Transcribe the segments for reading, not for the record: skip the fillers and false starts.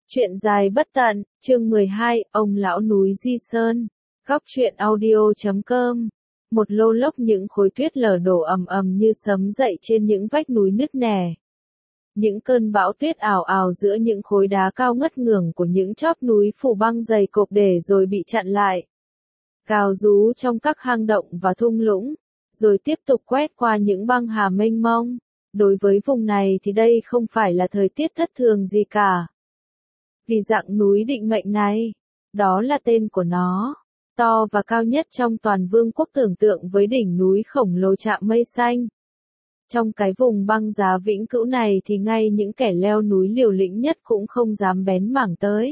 Chuyện dài bất tận, chương 12, ông lão núi Di Sơn. Góc truyện audio.com. Một lô lốc những khối tuyết lở đổ ầm ầm như sấm dậy trên những vách núi nứt nẻ. Những cơn bão tuyết ào ào giữa những khối đá cao ngất ngưởng của những chóp núi phủ băng dày cộp để rồi bị chặn lại. Gào rú trong các hang động và thung lũng, rồi tiếp tục quét qua những băng hà mênh mông. Đối với vùng này thì đây không phải là thời tiết thất thường gì cả. Vì dạng núi Định Mệnh này, đó là tên của nó, to và cao nhất trong toàn vương quốc, tưởng tượng với đỉnh núi khổng lồ chạm mây xanh. Trong cái vùng băng giá vĩnh cửu này thì ngay những kẻ leo núi liều lĩnh nhất cũng không dám bén mảng tới.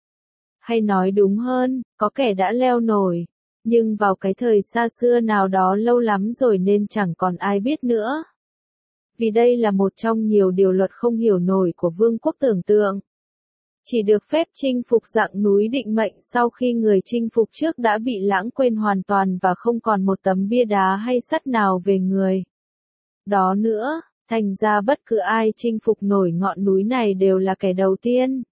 Hay nói đúng hơn, có kẻ đã leo nổi, nhưng vào cái thời xa xưa nào đó lâu lắm rồi nên chẳng còn ai biết nữa. Vì đây là một trong nhiều điều luật không hiểu nổi của vương quốc tưởng tượng. Chỉ được phép chinh phục dạng núi Định Mệnh sau khi người chinh phục trước đã bị lãng quên hoàn toàn và không còn một tấm bia đá hay sắt nào về người. Đó nữa, thành ra bất cứ ai chinh phục nổi ngọn núi này đều là kẻ đầu tiên.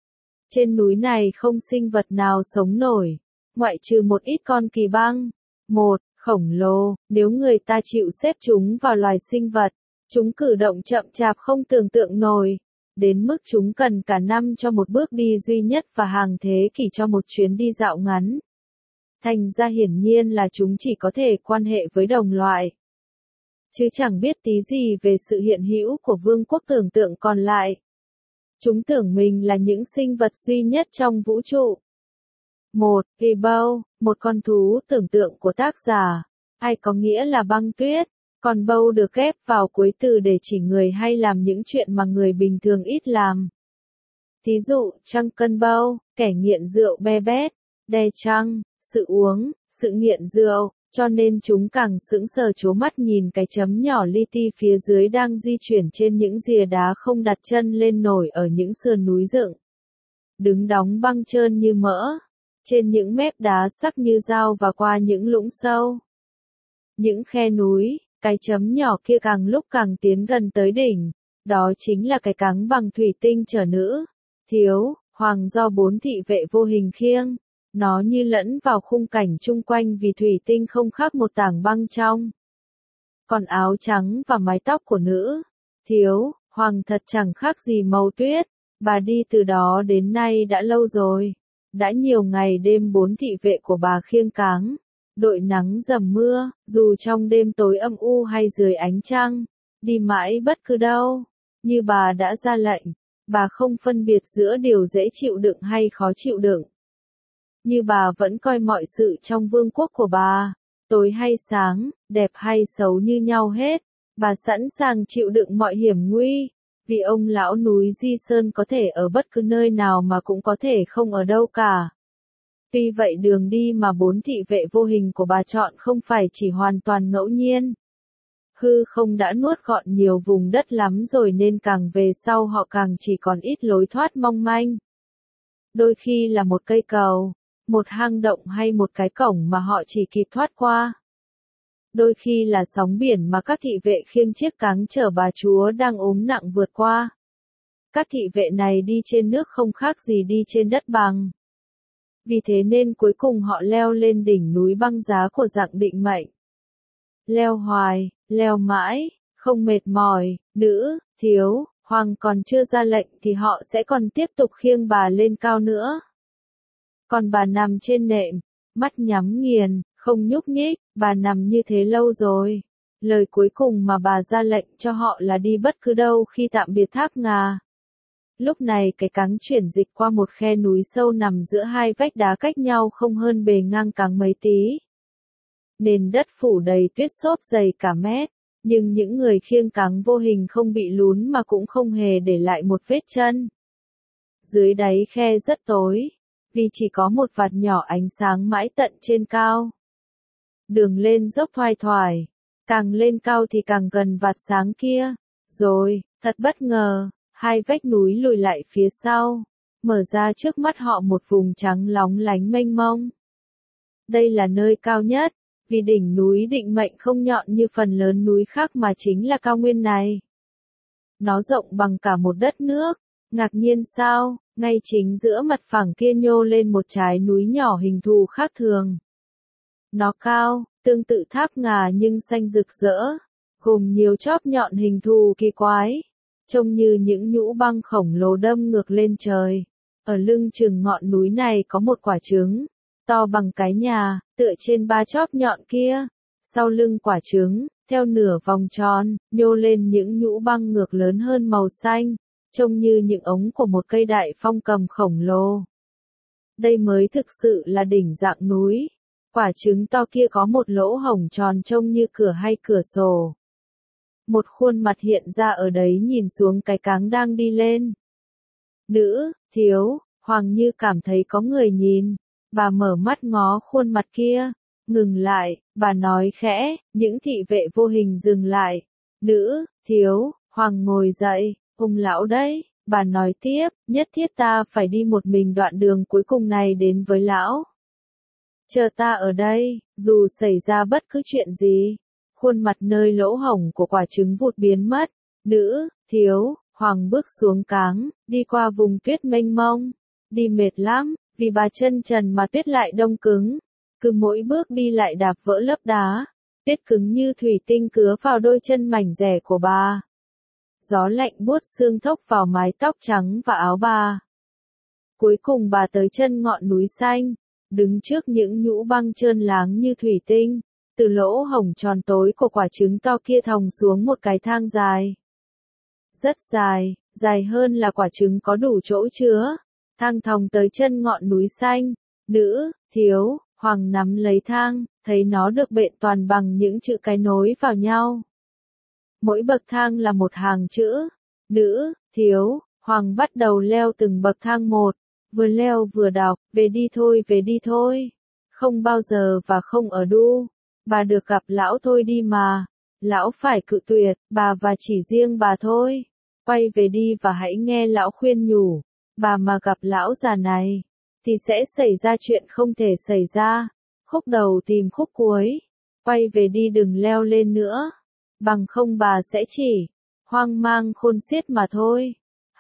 Trên núi này không sinh vật nào sống nổi, ngoại trừ một ít con kỳ băng. Một, khổng lồ, nếu người ta chịu xếp chúng vào loài sinh vật, chúng cử động chậm chạp không tưởng tượng nổi. Đến mức chúng cần cả năm cho một bước đi duy nhất và hàng thế kỷ cho một chuyến đi dạo ngắn. Thành ra hiển nhiên là chúng chỉ có thể quan hệ với đồng loại, chứ chẳng biết tí gì về sự hiện hữu của vương quốc tưởng tượng còn lại. Chúng tưởng mình là những sinh vật duy nhất trong vũ trụ. Một, Hibou, một con thú tưởng tượng của tác giả, hay có nghĩa là băng tuyết. Còn bâu được ghép vào cuối từ để chỉ người hay làm những chuyện mà người bình thường ít làm. Thí dụ, drunken bow, kẻ nghiện rượu be bét, đe trăng, sự uống, sự nghiện rượu, cho nên chúng càng sững sờ trố mắt nhìn cái chấm nhỏ li ti phía dưới đang di chuyển trên những rìa đá không đặt chân lên nổi ở những sườn núi dựng. Đứng đóng băng trơn như mỡ, trên những mép đá sắc như dao và qua những lũng sâu. Những khe núi. Cái chấm nhỏ kia càng lúc càng tiến gần tới đỉnh, đó chính là cái cáng bằng thủy tinh chở nữ, thiếu, hoàng do 4 thị vệ vô hình khiêng. Nó như lẫn vào khung cảnh chung quanh vì thủy tinh không khác một tảng băng trong. Còn áo trắng và mái tóc của nữ, thiếu, hoàng thật chẳng khác gì màu tuyết. Bà đi từ đó đến nay đã lâu rồi. Đã nhiều ngày đêm 4 thị vệ của bà khiêng cáng. Đội nắng dầm mưa, dù trong đêm tối âm u hay dưới ánh trăng, đi mãi bất cứ đâu, như bà đã ra lệnh, bà không phân biệt giữa điều dễ chịu đựng hay khó chịu đựng. Như bà vẫn coi mọi sự trong vương quốc của bà, tối hay sáng, đẹp hay xấu như nhau hết, bà sẵn sàng chịu đựng mọi hiểm nguy, vì ông lão núi Di Sơn có thể ở bất cứ nơi nào mà cũng có thể không ở đâu cả. Tuy vậy đường đi mà 4 thị vệ vô hình của bà chọn không phải chỉ hoàn toàn ngẫu nhiên. Hư không đã nuốt gọn nhiều vùng đất lắm rồi nên càng về sau họ càng chỉ còn ít lối thoát mong manh. Đôi khi là một cây cầu, một hang động hay một cái cổng mà họ chỉ kịp thoát qua. Đôi khi là sóng biển mà các thị vệ khiêng chiếc cáng chở bà chúa đang ốm nặng vượt qua. Các thị vệ này đi trên nước không khác gì đi trên đất bằng. Vì thế nên cuối cùng họ leo lên đỉnh núi băng giá của dạng Định Mệnh. Leo hoài, leo mãi, không mệt mỏi, nữ, thiếu, hoàng còn chưa ra lệnh thì họ sẽ còn tiếp tục khiêng bà lên cao nữa. Còn bà nằm trên nệm, mắt nhắm nghiền, không nhúc nhích, bà nằm như thế lâu rồi. Lời cuối cùng mà bà ra lệnh cho họ là đi bất cứ đâu khi tạm biệt Tháp Ngà. Lúc này cái cáng chuyển dịch qua một khe núi sâu nằm giữa hai vách đá cách nhau không hơn bề ngang cáng mấy tí. Nền đất phủ đầy tuyết xốp dày cả mét, nhưng những người khiêng cáng vô hình không bị lún mà cũng không hề để lại một vết chân. Dưới đáy khe rất tối, vì chỉ có một vạt nhỏ ánh sáng mãi tận trên cao. Đường lên dốc thoai thoải, càng lên cao thì càng gần vạt sáng kia. Rồi, thật bất ngờ. Hai vách núi lùi lại phía sau, mở ra trước mắt họ một vùng trắng lóng lánh mênh mông. Đây là nơi cao nhất, vì đỉnh núi Định Mệnh không nhọn như phần lớn núi khác mà chính là cao nguyên này. Nó rộng bằng cả một đất nước, Ngạc nhiên sao, ngay chính giữa mặt phẳng kia nhô lên một trái núi nhỏ hình thù khác thường. Nó cao, tương tự tháp ngà nhưng xanh rực rỡ, gồm nhiều chóp nhọn hình thù kỳ quái, trông như những nhũ băng khổng lồ đâm ngược lên trời. Ở lưng chừng ngọn núi này có một quả trứng, to bằng cái nhà, tựa trên ba chóp nhọn kia. Sau lưng quả trứng, theo nửa vòng tròn, nhô lên những nhũ băng ngược lớn hơn màu xanh, trông như những ống của một cây đại phong cầm khổng lồ. Đây mới thực sự là đỉnh dạng núi. Quả trứng to kia có một lỗ hổng tròn trông như cửa hay cửa sổ. Một khuôn mặt hiện ra ở đấy nhìn xuống cái cáng đang đi lên. Nữ, thiếu, Hoàng như cảm thấy có người nhìn. Bà mở mắt ngó khuôn mặt kia. Ngừng lại, bà nói khẽ, những thị vệ vô hình dừng lại. Nữ, thiếu, Hoàng ngồi dậy, ông lão đấy. Bà nói tiếp, nhất thiết ta phải đi một mình đoạn đường cuối cùng này đến với lão. Chờ ta ở đây, dù xảy ra bất cứ chuyện gì. Khuôn mặt nơi lỗ hổng của quả trứng vụt biến mất. Nữ, thiếu, Hoàng bước xuống cáng, đi qua vùng tuyết mênh mông. Đi mệt lắm, vì bà chân trần mà tuyết lại đông cứng. Cứ mỗi bước đi lại đạp vỡ lớp đá. Tuyết cứng như thủy tinh cứa vào đôi chân mảnh dẻ của bà. Gió lạnh buốt xương thốc vào mái tóc trắng và áo bà. Cuối cùng bà tới chân ngọn núi xanh, đứng trước những nhũ băng trơn láng như thủy tinh. Từ lỗ hổng tròn tối của quả trứng to kia thòng xuống một cái thang dài. Rất dài, dài hơn là quả trứng có đủ chỗ chứa. Thang thòng tới chân ngọn núi xanh. Nữ, thiếu, Hoàng nắm lấy thang, thấy nó được bện toàn bằng những chữ cái nối vào nhau. Mỗi bậc thang là một hàng chữ. Nữ, thiếu, Hoàng bắt đầu leo từng bậc thang một. Vừa leo vừa đọc, về đi thôi. Không bao giờ và không ở đu. Bà được gặp lão thôi đi mà. Lão phải cự tuyệt, bà và chỉ riêng bà thôi. Quay về đi và hãy nghe lão khuyên nhủ. Bà mà gặp lão già này, thì sẽ xảy ra chuyện không thể xảy ra. Khúc đầu tìm khúc cuối. Quay về đi đừng leo lên nữa. Bằng không bà sẽ chỉ hoang mang khôn xiết mà thôi.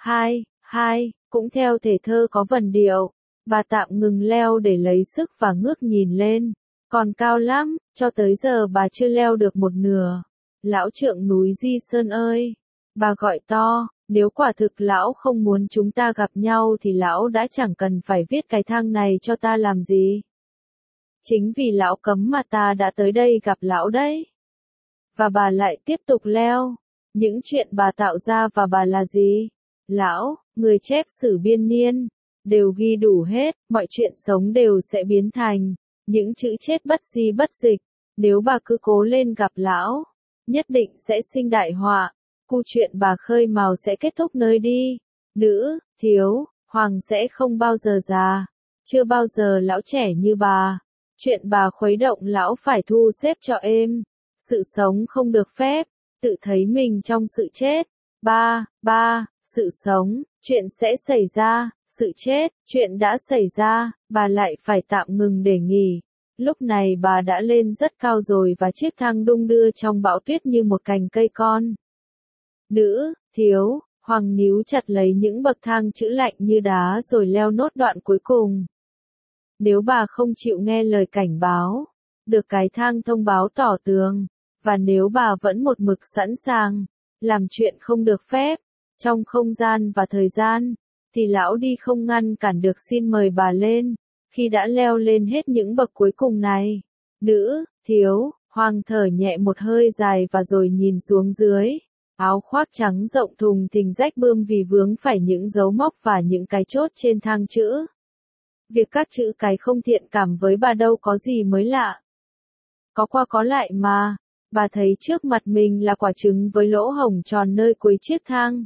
Hai, cũng theo thể thơ có vần điệu. Bà tạm ngừng leo để lấy sức và ngước nhìn lên. Còn cao lắm, cho tới giờ bà chưa leo được một nửa. Lão trượng núi Di Sơn ơi! Bà gọi to, nếu quả thực lão không muốn chúng ta gặp nhau thì lão đã chẳng cần phải viết cái thang này cho ta làm gì. Chính vì lão cấm mà ta đã tới đây gặp lão đấy. Và bà lại tiếp tục leo. Những chuyện bà tạo ra và bà là gì? Lão, người chép sử biên niên, đều ghi đủ hết, mọi chuyện sống đều sẽ biến thành những chữ chết bất di bất dịch. Nếu bà cứ cố lên gặp lão, nhất định sẽ sinh đại họa. Câu chuyện bà khơi mào sẽ kết thúc nơi đi. Nữ, thiếu, Hoàng sẽ không bao giờ già. Chưa bao giờ lão trẻ như bà. Chuyện bà khuấy động lão phải thu xếp cho êm. Sự sống không được phép, tự thấy mình trong sự chết. Ba, sự sống, chuyện sẽ xảy ra, sự chết, chuyện đã xảy ra, bà lại phải tạm ngừng để nghỉ. Lúc này bà đã lên rất cao rồi và chiếc thang đung đưa trong bão tuyết như một cành cây con. Nữ, thiếu, Hoàng níu chặt lấy những bậc thang chữ lạnh như đá rồi leo nốt đoạn cuối cùng. Nếu bà không chịu nghe lời cảnh báo, được cái thang thông báo tỏ tường, và nếu bà vẫn một mực sẵn sàng, làm chuyện không được phép, trong không gian và thời gian, thì lão đi không ngăn cản được xin mời bà lên, khi đã leo lên hết những bậc cuối cùng này. Nữ, thiếu, Hoàng thở nhẹ một hơi dài và rồi nhìn xuống dưới. Áo khoác trắng rộng thùng thình rách bươm vì vướng phải những dấu móc và những cái chốt trên thang chữ. Việc các chữ cái không thiện cảm với bà đâu có gì mới lạ. Có qua có lại mà, bà thấy trước mặt mình là quả trứng với lỗ hổng tròn nơi cuối chiếc thang.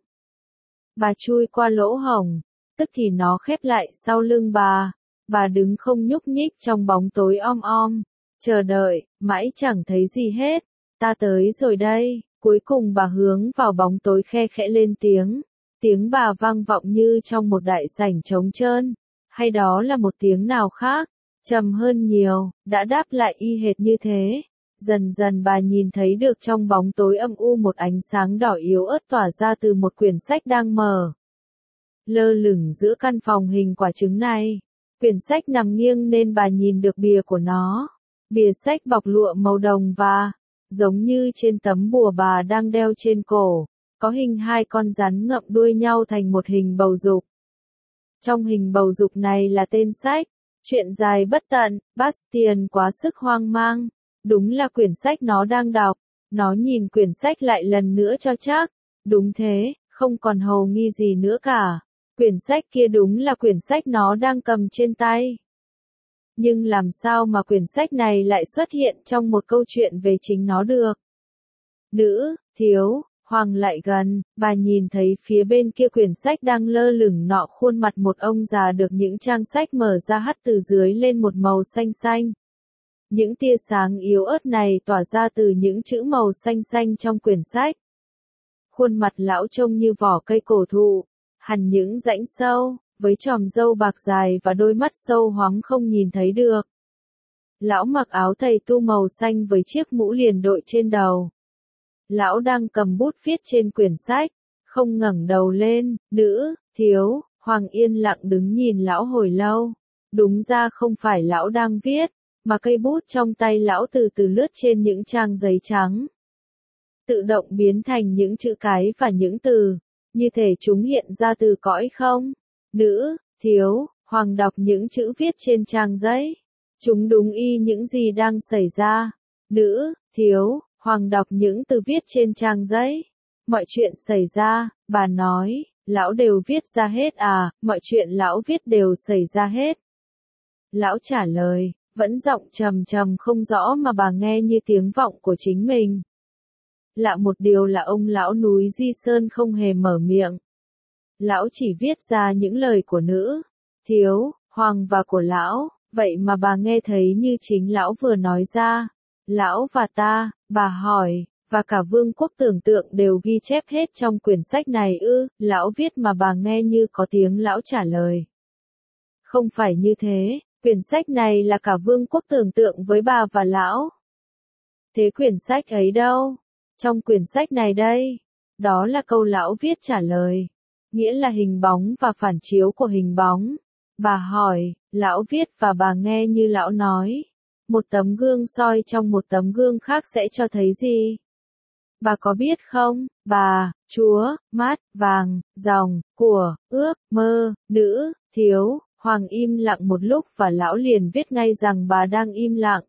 Bà chui qua lỗ hổng, tức thì nó khép lại sau lưng bà đứng không nhúc nhích trong bóng tối om om, chờ đợi, mãi chẳng thấy gì hết. Ta tới rồi đây. Cuối cùng bà hướng vào bóng tối khe khẽ lên tiếng bà vang vọng như trong một đại sảnh trống trơn, hay đó là một tiếng nào khác, trầm hơn nhiều, đã đáp lại y hệt như thế. Dần dần bà nhìn thấy được trong bóng tối âm u một ánh sáng đỏ yếu ớt tỏa ra từ một quyển sách đang mở. lơ lửng giữa căn phòng hình quả trứng này. Quyển sách nằm nghiêng nên bà nhìn được bìa của nó. Bìa sách bọc lụa màu đồng và, giống như trên tấm bùa bà đang đeo trên cổ, có hình hai con rắn ngậm đuôi nhau thành một hình bầu dục. Trong hình bầu dục này là tên sách, Chuyện dài bất tận. Bastien quá sức hoang mang. Đúng là quyển sách nó đang đọc. Nó nhìn quyển sách lại lần nữa cho chắc. Đúng thế, không còn hồ nghi gì nữa cả. Quyển sách kia đúng là quyển sách nó đang cầm trên tay. Nhưng làm sao mà quyển sách này lại xuất hiện trong một câu chuyện về chính nó được? Nữ, thiếu, Hoàng lại gần, bà nhìn thấy phía bên kia quyển sách đang lơ lửng nọ khuôn mặt một ông già được những trang sách mở ra hắt từ dưới lên một màu xanh xanh. Những tia sáng yếu ớt này tỏa ra từ những chữ màu xanh xanh trong quyển sách. Khuôn mặt lão trông như vỏ cây cổ thụ, hằn những rãnh sâu, với chòm râu bạc dài và đôi mắt sâu hoắm không nhìn thấy được. Lão mặc áo thầy tu màu xanh với chiếc mũ liền đội trên đầu. Lão đang cầm bút viết trên quyển sách, không ngẩng đầu lên. Nữ, thiếu, Hoàng yên lặng đứng nhìn lão hồi lâu. Đúng ra không phải lão đang viết, mà cây bút trong tay lão từ từ lướt trên những trang giấy trắng. Tự động biến thành những chữ cái và những từ, như thể chúng hiện ra từ cõi không. Nữ, thiếu, Hoàng đọc những chữ viết trên trang giấy. Chúng đúng y những gì đang xảy ra. Nữ, thiếu, Hoàng đọc những từ viết trên trang giấy. Mọi chuyện xảy ra, bà nói, lão đều viết ra hết à, mọi chuyện lão viết đều xảy ra hết. Lão trả lời, vẫn giọng trầm trầm không rõ mà bà nghe như tiếng vọng của chính mình. Lạ một điều là ông lão núi Di Sơn không hề mở miệng. Lão chỉ viết ra những lời của nữ, thiếu, Hoàng và của lão, vậy mà bà nghe thấy như chính lão vừa nói ra. Lão và ta, bà hỏi, và cả vương quốc tưởng tượng đều ghi chép hết trong quyển sách này ư? Lão viết mà bà nghe như có tiếng lão trả lời. Không phải như thế, quyển sách này là cả vương quốc tưởng tượng với bà và lão. Thế quyển sách ấy đâu? Trong quyển sách này đây. Đó là câu lão viết trả lời. Nghĩa là hình bóng và phản chiếu của hình bóng. Bà hỏi, lão viết và bà nghe như lão nói. Một tấm gương soi trong một tấm gương khác sẽ cho thấy gì? Bà có biết không, bà, chúa, mát, vàng, dòng, của, ước, mơ, nữ, thiếu. Hoàng im lặng một lúc và lão liền viết ngay rằng bà đang im lặng.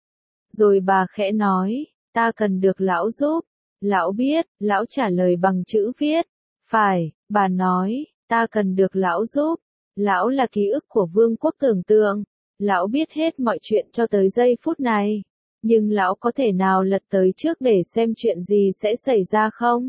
Rồi bà khẽ nói, ta cần được lão giúp. Lão biết, lão trả lời bằng chữ viết. Phải, bà nói, ta cần được lão giúp. Lão là ký ức của vương quốc tưởng tượng. Lão biết hết mọi chuyện cho tới giây phút này. Nhưng lão có thể nào lật tới trước để xem chuyện gì sẽ xảy ra không?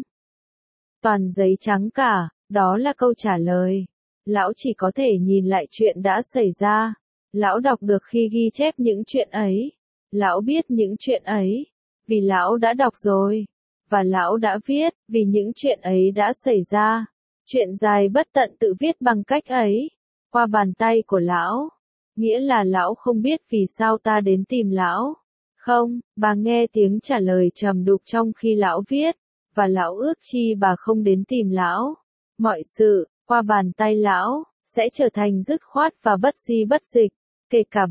Toàn giấy trắng cả, đó là câu trả lời. Lão chỉ có thể nhìn lại chuyện đã xảy ra. Lão đọc được khi ghi chép những chuyện ấy. Lão biết những chuyện ấy. Vì lão đã đọc rồi. Và lão đã viết, vì những chuyện ấy đã xảy ra. Chuyện dài bất tận tự viết bằng cách ấy. Qua bàn tay của lão. Nghĩa là lão không biết vì sao ta đến tìm lão. Không, bà nghe tiếng trả lời trầm đục trong khi lão viết. Và lão ước chi bà không đến tìm lão. Mọi sự, qua bàn tay lão, sẽ trở thành dứt khoát và bất di bất dịch. Kể cả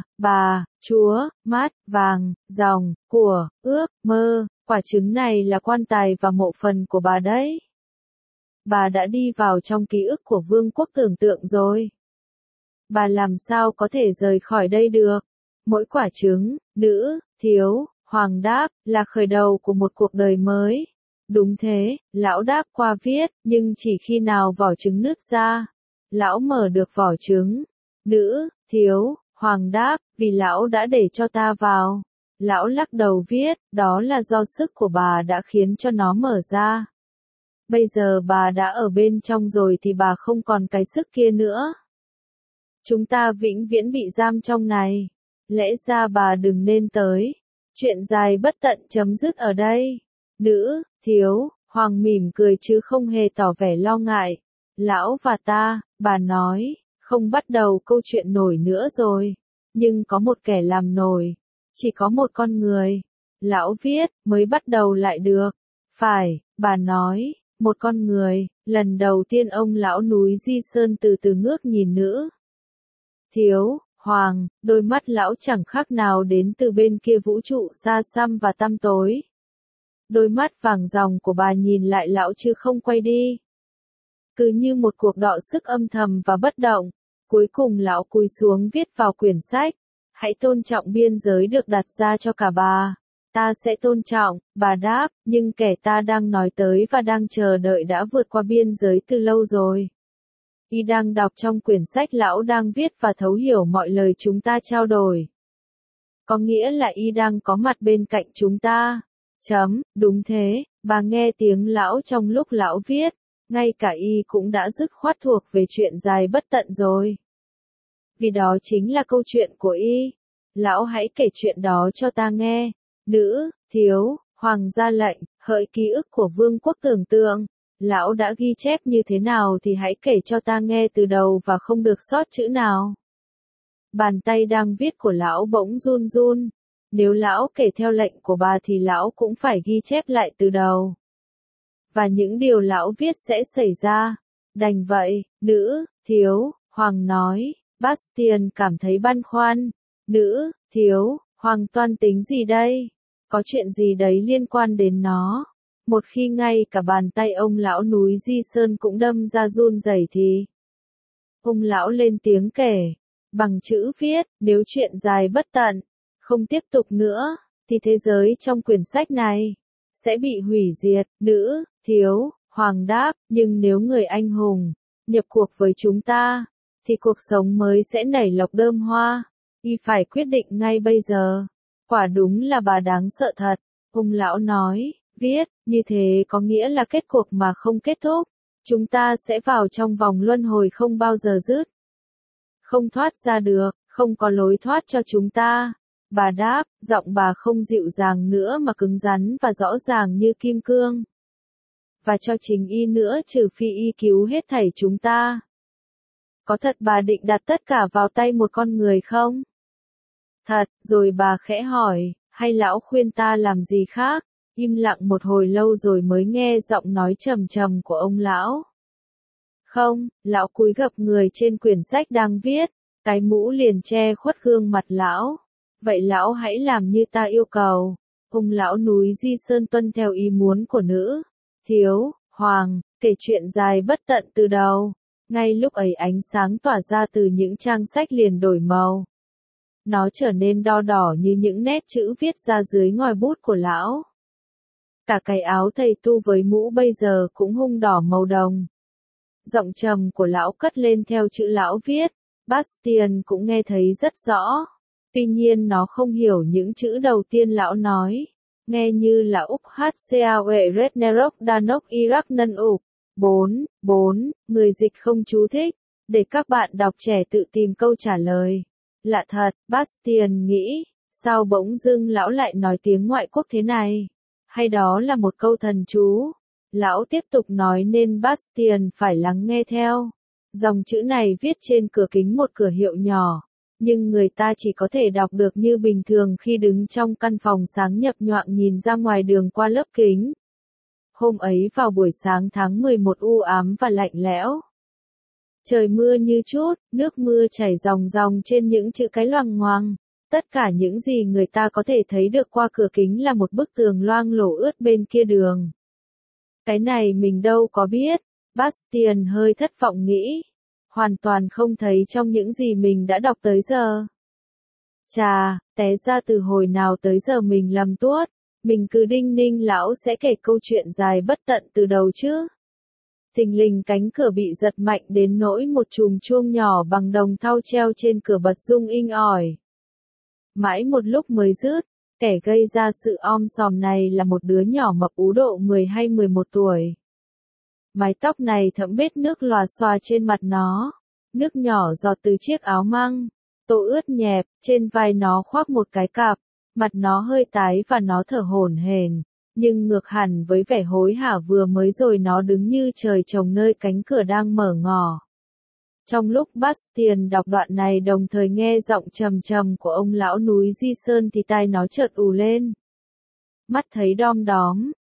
bà, chúa, mát, vàng, dòng, của, ước, mơ. Quả trứng này là quan tài và mộ phần của bà đấy. Bà đã đi vào trong ký ức của vương quốc tưởng tượng rồi. Bà làm sao có thể rời khỏi đây được? Mỗi quả trứng, nữ, thiếu, Hoàng đáp, là khởi đầu của một cuộc đời mới. Đúng thế, lão đáp qua viết, nhưng chỉ khi nào vỏ trứng nứt ra. Lão mở được vỏ trứng. Nữ, thiếu, Hoàng đáp, vì lão đã để cho ta vào. Lão lắc đầu viết, đó là do sức của bà đã khiến cho nó mở ra. Bây giờ bà đã ở bên trong rồi thì bà không còn cái sức kia nữa. Chúng ta vĩnh viễn bị giam trong này. Lẽ ra bà đừng nên tới. Chuyện dài bất tận chấm dứt ở đây. Nữ, thiếu, Hoàng mỉm cười chứ không hề tỏ vẻ lo ngại. Lão và ta, bà nói, không bắt đầu câu chuyện nổi nữa rồi. Nhưng có một kẻ làm nổi. Chỉ có một con người. Lão viết, mới bắt đầu lại được. Phải, bà nói, một con người. Lần đầu tiên ông lão núi Di Sơn từ từ ngước nhìn nữ thiếu hoàng, đôi mắt lão chẳng khác nào đến từ bên kia vũ trụ xa xăm và tăm tối. Đôi mắt vàng ròng của bà nhìn lại lão chứ không quay đi. Cứ như một cuộc đọ sức âm thầm và bất động. Cuối cùng lão cúi xuống viết vào quyển sách. Hãy tôn trọng biên giới được đặt ra cho cả bà. Ta sẽ tôn trọng, bà đáp, nhưng kẻ ta đang nói tới và đang chờ đợi đã vượt qua biên giới từ lâu rồi. Y đang đọc trong quyển sách lão đang viết và thấu hiểu mọi lời chúng ta trao đổi. Có nghĩa là Y đang có mặt bên cạnh chúng ta. Đúng thế, bà nghe tiếng lão trong lúc lão viết, ngay cả Y cũng đã dứt khoát thuộc về chuyện dài bất tận rồi. Vì đó chính là câu chuyện của Y. Lão hãy kể chuyện đó cho ta nghe. Nữ thiếu hoàng ra lệnh, hỡi ký ức của vương quốc tưởng tượng. Lão đã ghi chép như thế nào thì hãy kể cho ta nghe từ đầu và không được sót chữ nào. Bàn tay đang viết của lão bỗng run run. Nếu lão kể theo lệnh của bà thì lão cũng phải ghi chép lại từ đầu. Và những điều lão viết sẽ xảy ra. Đành vậy, nữ thiếu hoàng nói. Bastian cảm thấy băn khoăn. Nữ thiếu hoàng toan tính gì đây? Có chuyện gì đấy liên quan đến nó? Một khi ngay cả bàn tay ông lão núi Di Sơn cũng đâm ra run rẩy thì ông lão lên tiếng kể bằng chữ viết, nếu chuyện dài bất tận không tiếp tục nữa thì thế giới trong quyển sách này sẽ bị hủy diệt. Nữ thiếu hoàng đáp, nhưng nếu người anh hùng nhập cuộc với chúng ta thì cuộc sống mới sẽ nảy lộc đơm hoa. Y phải quyết định ngay bây giờ. Quả đúng là bà đáng sợ thật. Ông lão nói, viết, như thế có nghĩa là kết cuộc mà không kết thúc. Chúng ta sẽ vào trong vòng luân hồi không bao giờ dứt. Không thoát ra được, không có lối thoát cho chúng ta. Bà đáp, giọng bà không dịu dàng nữa mà cứng rắn và rõ ràng như kim cương. Và cho chính Y nữa, trừ phi Y cứu hết thảy chúng ta. Có thật bà định đặt tất cả vào tay một con người không? Thật, rồi bà khẽ hỏi, hay lão khuyên ta làm gì khác? Im lặng một hồi lâu rồi mới nghe giọng nói trầm trầm của ông lão. Không, lão cúi gập người trên quyển sách đang viết, cái mũ liền che khuất gương mặt lão. Vậy lão hãy làm như ta yêu cầu. Ông lão núi Di Sơn tuân theo ý muốn của nữ thiếu hoàng, kể chuyện dài bất tận từ đầu. Ngay lúc ấy ánh sáng tỏa ra từ những trang sách liền đổi màu. Nó trở nên đo đỏ như những nét chữ viết ra dưới ngòi bút của lão. Cả cái áo thầy tu với mũ bây giờ cũng hung đỏ màu đồng. Giọng trầm của lão cất lên theo chữ lão viết. Bastian cũng nghe thấy rất rõ. Tuy nhiên nó không hiểu những chữ đầu tiên lão nói. Nghe như là Úc HCAE Rednerok Danok Iraq Nân Úc. 4. Người dịch không chú thích. Để các bạn đọc trẻ tự tìm câu trả lời. Lạ thật, Bastian nghĩ. Sao bỗng dưng lão lại nói tiếng ngoại quốc thế này? Hay đó là một câu thần chú? Lão tiếp tục nói nên Bastian phải lắng nghe theo. Dòng chữ này viết trên cửa kính một cửa hiệu nhỏ. Nhưng người ta chỉ có thể đọc được như bình thường khi đứng trong căn phòng sáng nhập nhoạng nhìn ra ngoài đường qua lớp kính. Hôm ấy vào buổi sáng tháng 11 u ám và lạnh lẽo. Trời mưa như chút, nước mưa chảy ròng ròng trên những chữ cái loằng ngoằng. Tất cả những gì người ta có thể thấy được qua cửa kính là một bức tường loang lổ ướt bên kia đường. Cái này mình đâu có biết. Bastian hơi thất vọng nghĩ. Hoàn toàn không thấy trong những gì mình đã đọc tới giờ. Chà, té ra từ hồi nào tới giờ mình lầm tuốt. Mình cứ đinh ninh lão sẽ kể câu chuyện dài bất tận từ đầu chứ. Thình lình cánh cửa bị giật mạnh đến nỗi một chùm chuông nhỏ bằng đồng thau treo trên cửa bật rung inh ỏi. Mãi một lúc mới dứt, kẻ gây ra sự om sòm này là một đứa nhỏ mập ú độ 10 hay 11 tuổi. Mái tóc này thấm bết nước lòa xòa trên mặt nó. Nước nhỏ giọt từ chiếc áo măng. Tô ướt nhẹp, trên vai nó khoác một cái cặp. Mặt nó hơi tái và nó thở hổn hển. Nhưng ngược hẳn với vẻ hối hả vừa mới rồi nó đứng như trời trồng nơi cánh cửa đang mở ngỏ. Trong lúc Bastian đọc đoạn này đồng thời nghe giọng trầm trầm của ông lão núi Di Sơn thì tai nó chợt ù lên. Mắt thấy đom đóm,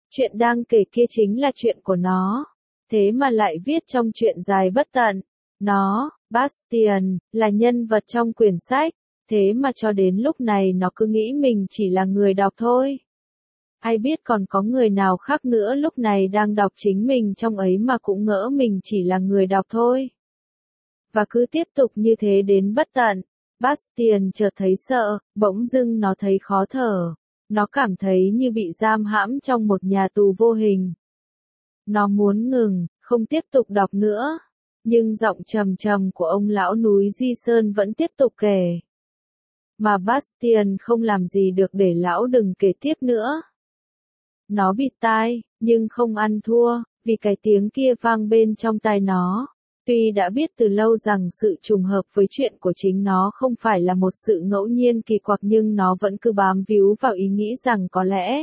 Chuyện đang kể kia chính là chuyện của nó. Thế mà lại viết trong truyện dài bất tận. Nó, Bastian, là nhân vật trong quyển sách. Thế mà cho đến lúc này nó cứ nghĩ mình chỉ là người đọc thôi. Ai biết còn có người nào khác nữa lúc này đang đọc chính mình trong ấy mà cũng ngỡ mình chỉ là người đọc thôi. Và cứ tiếp tục như thế đến bất tận. Bastian chợt thấy sợ, bỗng dưng nó thấy khó thở. Nó cảm thấy như bị giam hãm trong một nhà tù vô hình. Nó muốn ngừng, không tiếp tục đọc nữa. Nhưng giọng trầm trầm của ông lão núi Di Sơn vẫn tiếp tục kể. Mà Bastian không làm gì được để lão đừng kể tiếp nữa. Nó bịt tai, nhưng không ăn thua, vì cái tiếng kia vang bên trong tai nó. Tuy đã biết từ lâu rằng sự trùng hợp với chuyện của chính nó không phải là một sự ngẫu nhiên kỳ quặc nhưng nó vẫn cứ bám víu vào ý nghĩ rằng có lẽ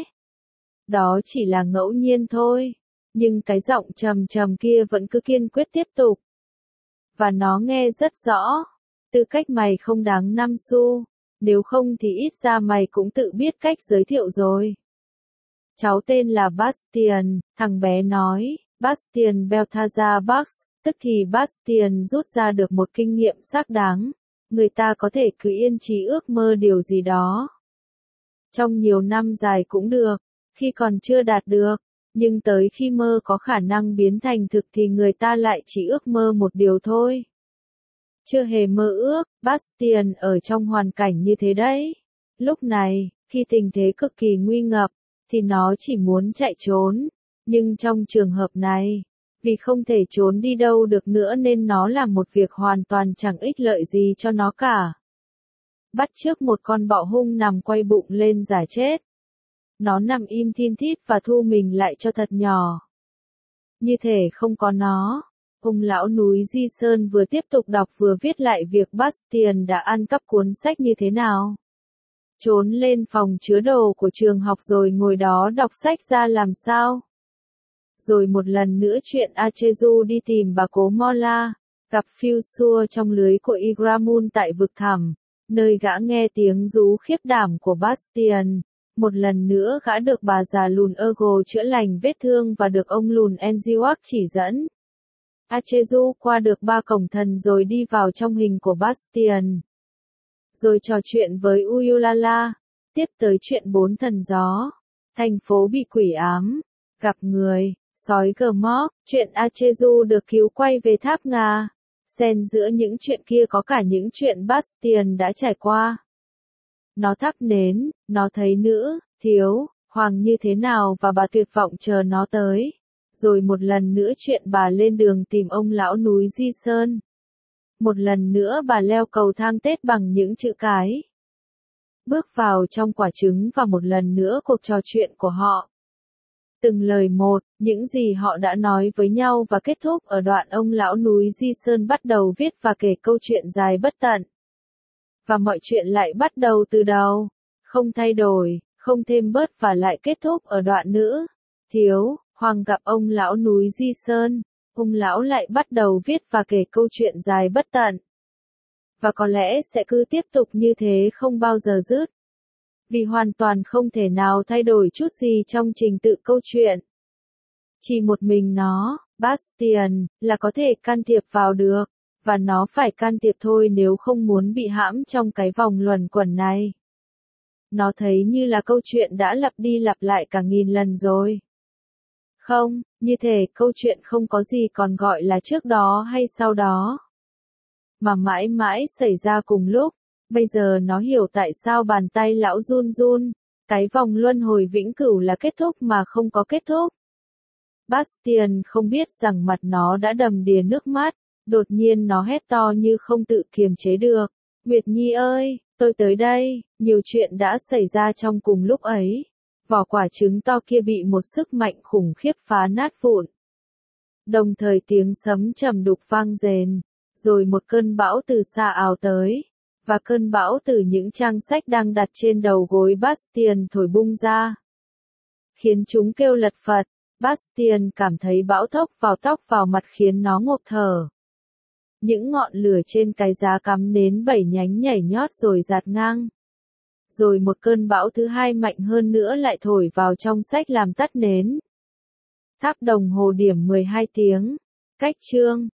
đó chỉ là ngẫu nhiên thôi. Nhưng cái giọng trầm trầm kia vẫn cứ kiên quyết tiếp tục. Và nó nghe rất rõ. Tư cách mày không đáng 5 xu. Nếu không thì ít ra mày cũng tự biết cách giới thiệu rồi. Cháu tên là Bastian, thằng bé nói. Bastian Balthazar Bux, tức thì Bastian rút ra được một kinh nghiệm xác đáng. Người ta có thể cứ yên chí ước mơ điều gì đó. Trong nhiều năm dài cũng được, khi còn chưa đạt được. Nhưng tới khi mơ có khả năng biến thành thực thì người ta lại chỉ ước mơ một điều thôi. Chưa hề mơ ước, Bastian ở trong hoàn cảnh như thế đấy. Lúc này, khi tình thế cực kỳ nguy ngập, thì nó chỉ muốn chạy trốn. Nhưng trong trường hợp này, vì không thể trốn đi đâu được nữa nên nó làm một việc hoàn toàn chẳng ích lợi gì cho nó cả. Bắt chước một con bọ hung nằm quay bụng lên giả chết. Nó nằm im thin thít và thu mình lại cho thật nhỏ. Như thể không có nó. Ông lão núi Di Sơn vừa tiếp tục đọc vừa viết lại việc Bastian đã ăn cắp cuốn sách như thế nào. Trốn lên phòng chứa đồ của trường học rồi ngồi đó đọc sách ra làm sao. Rồi một lần nữa chuyện Achezu đi tìm bà cố Mola, gặp Philsua trong lưới của Igramun tại vực thẳm, nơi gã nghe tiếng rú khiếp đảm của Bastian. Một lần nữa gã được bà già lùn Ergo chữa lành vết thương và được ông lùn Enziwak chỉ dẫn. Achezu qua được 3 cổng thần rồi đi vào trong hình của Bastian. Rồi trò chuyện với Uyulala, tiếp tới chuyện 4 thần gió. Thành phố bị quỷ ám, gặp người, sói gờ móc, chuyện Achezu được cứu quay về tháp Nga. Xen giữa những chuyện kia có cả những chuyện Bastian đã trải qua. Nó thắp nến, nó thấy nữ, thiếu, hoàng như thế nào và bà tuyệt vọng chờ nó tới. Rồi một lần nữa chuyện bà lên đường tìm ông lão núi Di Sơn. Một lần nữa bà leo cầu thang Tết bằng những chữ cái. Bước vào trong quả trứng và một lần nữa cuộc trò chuyện của họ. Từng lời một, những gì họ đã nói với nhau và kết thúc ở đoạn ông lão núi Di Sơn bắt đầu viết và kể câu chuyện dài bất tận. Và mọi chuyện lại bắt đầu từ đầu, không thay đổi, không thêm bớt và lại kết thúc ở đoạn nữ. Thiếu, hoàng gặp ông lão núi Di Sơn, ông lão lại bắt đầu viết và kể câu chuyện dài bất tận. Và có lẽ sẽ cứ tiếp tục như thế không bao giờ dứt. Vì hoàn toàn không thể nào thay đổi chút gì trong trình tự câu chuyện. Chỉ một mình nó, Bastian, là có thể can thiệp vào được. Và nó phải can thiệp thôi nếu không muốn bị hãm trong cái vòng luẩn quẩn này. Nó thấy như là câu chuyện đã lặp đi lặp lại cả nghìn lần rồi. Không, như thể câu chuyện không có gì còn gọi là trước đó hay sau đó. Mà mãi mãi xảy ra cùng lúc. Bây giờ nó hiểu tại sao bàn tay lão run run. Cái vòng luân hồi vĩnh cửu là kết thúc mà không có kết thúc. Bastian không biết rằng mặt nó đã đầm đìa nước mắt. Đột nhiên nó hét to như không tự kiềm chế được. Nguyệt Nhi ơi, tôi tới đây. Nhiều chuyện đã xảy ra trong cùng lúc ấy. Vỏ quả trứng to kia bị một sức mạnh khủng khiếp phá nát vụn. Đồng thời tiếng sấm trầm đục vang rền. Rồi một cơn bão từ xa ào tới. Và cơn bão từ những trang sách đang đặt trên đầu gối Bastian thổi bung ra. Khiến chúng kêu lật phật. Bastian cảm thấy bão thốc vào tóc vào mặt khiến nó ngộp thở. Những ngọn lửa trên cái giá cắm nến 7 nhánh nhảy nhót rồi giạt ngang. rồi một cơn bão thứ hai mạnh hơn nữa lại thổi vào trong sách làm tắt nến. Tháp đồng hồ điểm 12 tiếng. Cách chương